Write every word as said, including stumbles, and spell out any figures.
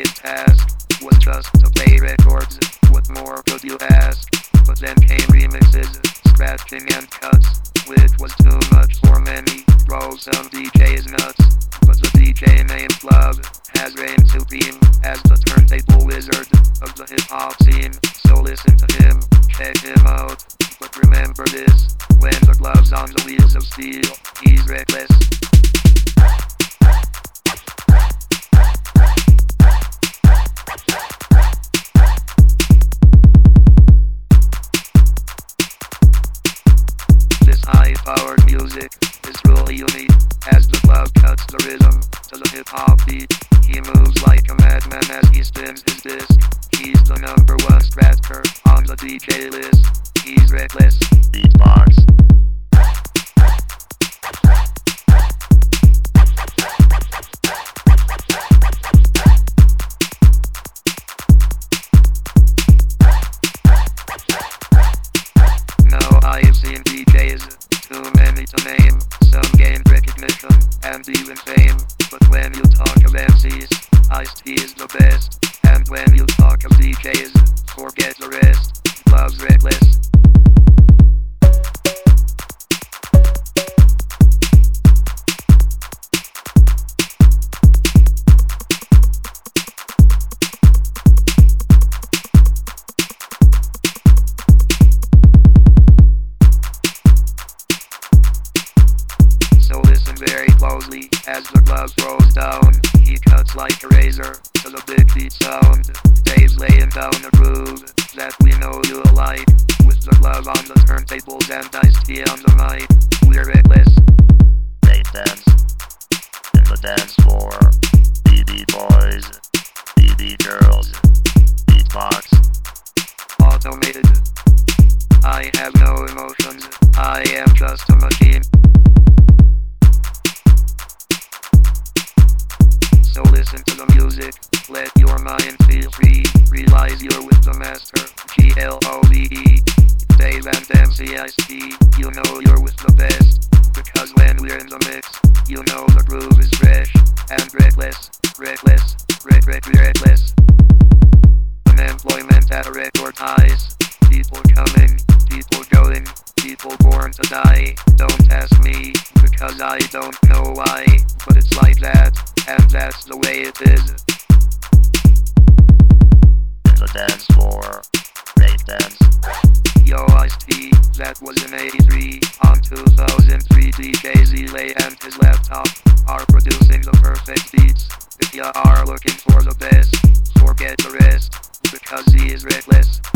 His task was just to play records. What more could you ask? But then came remixes, scratching and cuts, which was too much for many. Drove some D Js nuts, but the D J named Club has reigned supreme as the turntable wizard of the hip-hop scene. So listen to him, check him out, but remember this: when the glove's on the wheels of steel, he's reckless. High-powered music is truly unique as the glove cuts the rhythm to the hip-hop beat. He moves like a madman as he spins his disc. He's the number one scratcher on the D J list. He's reckless. Beatbox. No, I've seen D Js, too many to name. Some gained recognition and even fame. But when you talk of M Cs, Ice-T is the best. And when you talk of D Js, forget the rest. Glove's reckless. Very closely as the glove rolls down. He cuts like a razor to the big beat sound. Dave's laying down a groove that we know you'll like, with the glove on the turntables and Ice-T on the mic. We're reckless. Break dance in the dance floor. B B boys, B B girls, beatbox. Automated. I have no emotions. I am just a machine. So listen to the music, let your mind feel free. Realize you're with the master, G L O V E. Dave and M C Ice-T, you know you're with the best. Because when we're in the mix, you know the groove is fresh and reckless, reckless, rec rec reckless. Unemployment at a record highs. People coming, people going, people born to die. Don't ask me, because I don't know why. But it's like that, and that's the way it is. In the dance floor, break dance. Yo, Ice-T, that was in eighty-three. On two thousand three, D J Z-Lay and his laptop are producing the perfect beats. If ya are looking for the best, forget the rest, because he is reckless.